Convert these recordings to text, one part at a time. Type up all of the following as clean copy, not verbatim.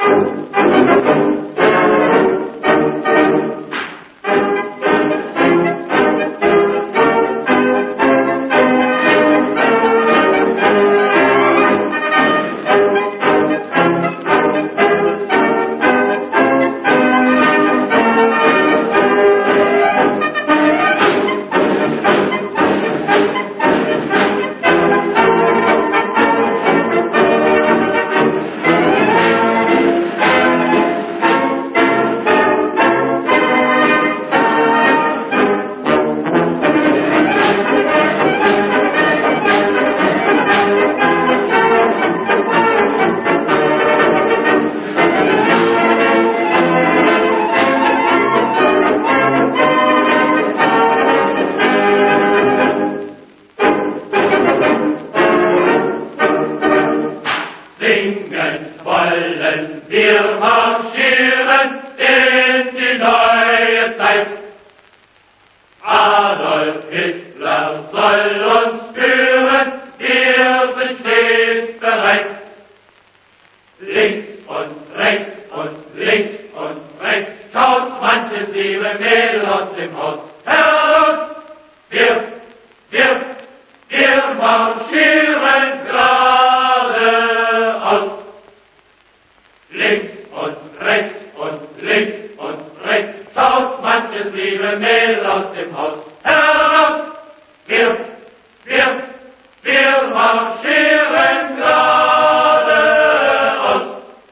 wollen wir marschieren in die neue Zeit. Adolf Hitler soll uns führen, wir sind stets bereit. Links und rechts und links und rechts schaut manches liebe Mädel aus dem Haus heraus. Wir marschieren geradeaus. Links und rechts und links und rechts schaut manches liebe Mädel aus dem Haus heraus. Wir marschieren geradeaus.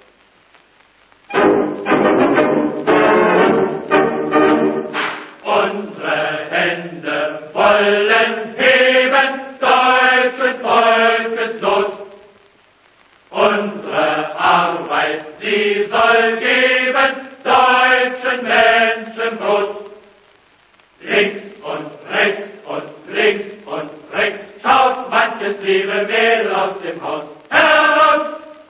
Unsere Hände wollen heben, deutschen Volkes Not. Unsere Arbeit, sie soll geben, deutschen Menschen Brot. Links und rechts und links und rechts schaut manches liebe Mädel aus dem Haus heraus.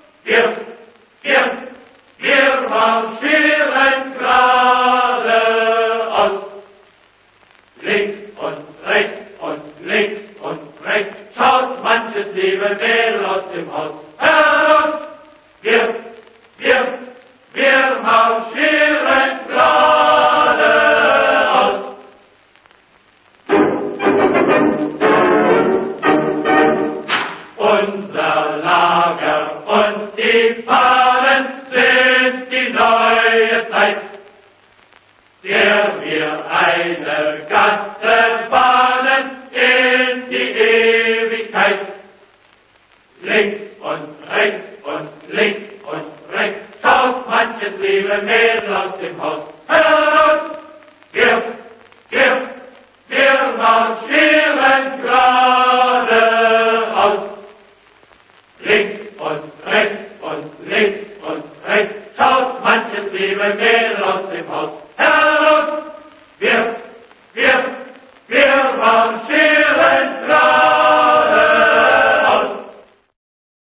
Wir marschieren geradeaus. Links und rechts und links und rechts schaut manches liebe Mädel aus dem Haus heraus. Wir marschieren geradeaus. Unser Lager und die Fahnen sind die neue Zeit, der wir eine Gasse bahnen in die Ewigkeit. Links und rechts und links und rechts schaut manches liebe Mädel aus dem Haus heraus.